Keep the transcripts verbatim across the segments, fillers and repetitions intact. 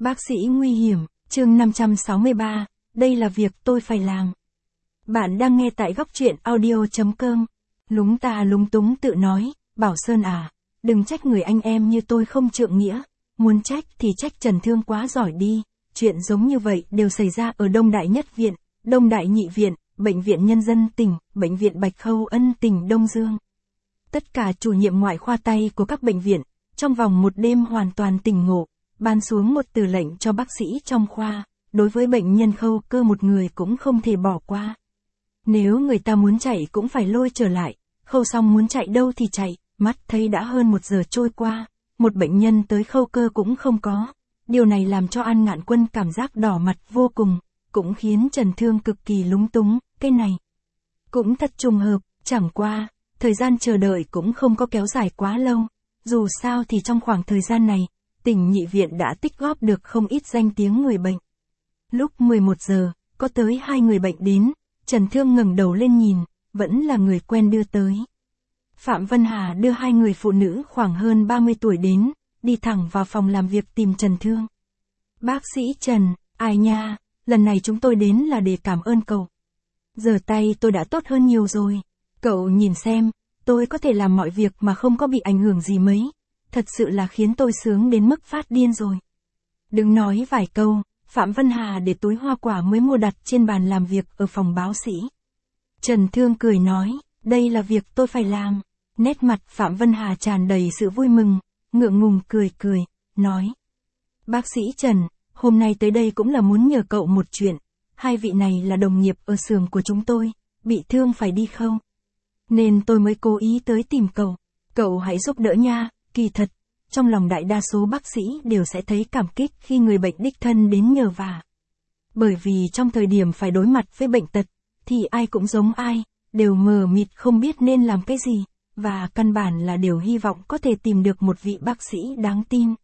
Bác sĩ nguy hiểm, chương năm trăm sáu mươi ba, đây là việc tôi phải làm. Bạn đang nghe tại góc truyện audio chấm com. Lúng ta lúng túng tự nói, Bảo Sơn à, đừng trách người anh em như tôi không trượng nghĩa, muốn trách thì trách Trần Thương quá giỏi đi, chuyện giống như vậy đều xảy ra ở Đông Đại Nhất Viện, Đông Đại Nhị Viện, Bệnh viện Nhân dân tỉnh, Bệnh viện Bạch Khâu Ân tỉnh Đông Dương. Tất cả chủ nhiệm ngoại khoa tay của các bệnh viện, trong vòng một đêm hoàn toàn tỉnh ngộ, ban xuống một từ lệnh cho bác sĩ trong khoa, đối với bệnh nhân Khâu Cơ một người cũng không thể bỏ qua. Nếu người ta muốn chạy cũng phải lôi trở lại, Khâu xong muốn chạy đâu thì chạy, mắt thấy đã hơn một giờ trôi qua, một bệnh nhân tới Khâu Cơ cũng không có. Điều này làm cho An Ngạn Quân cảm giác đỏ mặt vô cùng, cũng khiến Trần Thương cực kỳ lúng túng, cái này cũng thật trùng hợp, chẳng qua, thời gian chờ đợi cũng không có kéo dài quá lâu, dù sao thì trong khoảng thời gian này, tỉnh Nhị Viện đã tích góp được không ít danh tiếng người bệnh. Lúc mười một giờ, có tới hai người bệnh đến, Trần Thương ngẩng đầu lên nhìn, vẫn là người quen đưa tới. Phạm Vân Hà đưa hai người phụ nữ khoảng hơn ba mươi tuổi đến, đi thẳng vào phòng làm việc tìm Trần Thương. Bác sĩ Trần, ai nha, lần này chúng tôi đến là để cảm ơn cậu. Giờ tay tôi đã tốt hơn nhiều rồi. Cậu nhìn xem, tôi có thể làm mọi việc mà không có bị ảnh hưởng gì mấy. Thật sự là khiến tôi sướng đến mức phát điên rồi. Đừng nói vài câu, Phạm Vân Hà để túi hoa quả mới mua đặt trên bàn làm việc ở phòng báo sĩ. Trần Thương cười nói, đây là việc tôi phải làm. Nét mặt Phạm Vân Hà tràn đầy sự vui mừng, ngượng ngùng cười cười, nói. Bác sĩ Trần, hôm nay tới đây cũng là muốn nhờ cậu một chuyện. Hai vị này là đồng nghiệp ở xưởng của chúng tôi, bị thương phải đi Khâu. Nên tôi mới cố ý tới tìm cậu. Cậu hãy giúp đỡ nha, kỳ thật. Trong lòng đại đa số bác sĩ đều sẽ thấy cảm kích khi người bệnh đích thân đến nhờ vả. Bởi vì trong thời điểm phải đối mặt với bệnh tật, thì ai cũng giống ai, đều mờ mịt không biết nên làm cái gì, và căn bản là đều hy vọng có thể tìm được một vị bác sĩ đáng tin.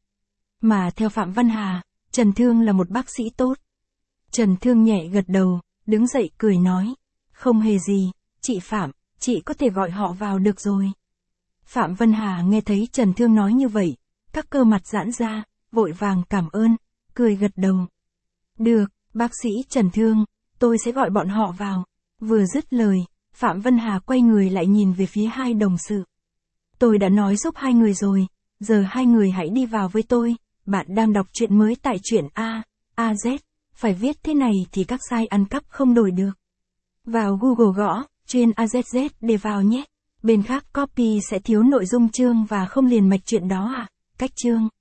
Mà theo Phạm Văn Hà, Trần Thương là một bác sĩ tốt. Trần Thương nhẹ gật đầu, đứng dậy cười nói, không hề gì, chị Phạm, chị có thể gọi họ vào được rồi. Phạm Vân Hà nghe thấy Trần Thương nói như vậy, các cơ mặt giãn ra, vội vàng cảm ơn, cười gật đầu. Được, bác sĩ Trần Thương, tôi sẽ gọi bọn họ vào. Vừa dứt lời, Phạm Vân Hà quay người lại nhìn về phía hai đồng sự. Tôi đã nói giúp hai người rồi, giờ hai người hãy đi vào với tôi, bạn đang đọc truyện mới tại truyện A, A Z, phải viết thế này thì các sai ăn cắp không đổi được. Vào Google gõ, chuyên A Z Z để vào nhé. Bên khác copy sẽ thiếu nội dung chương và không liền mạch chuyện đó à, cách chương.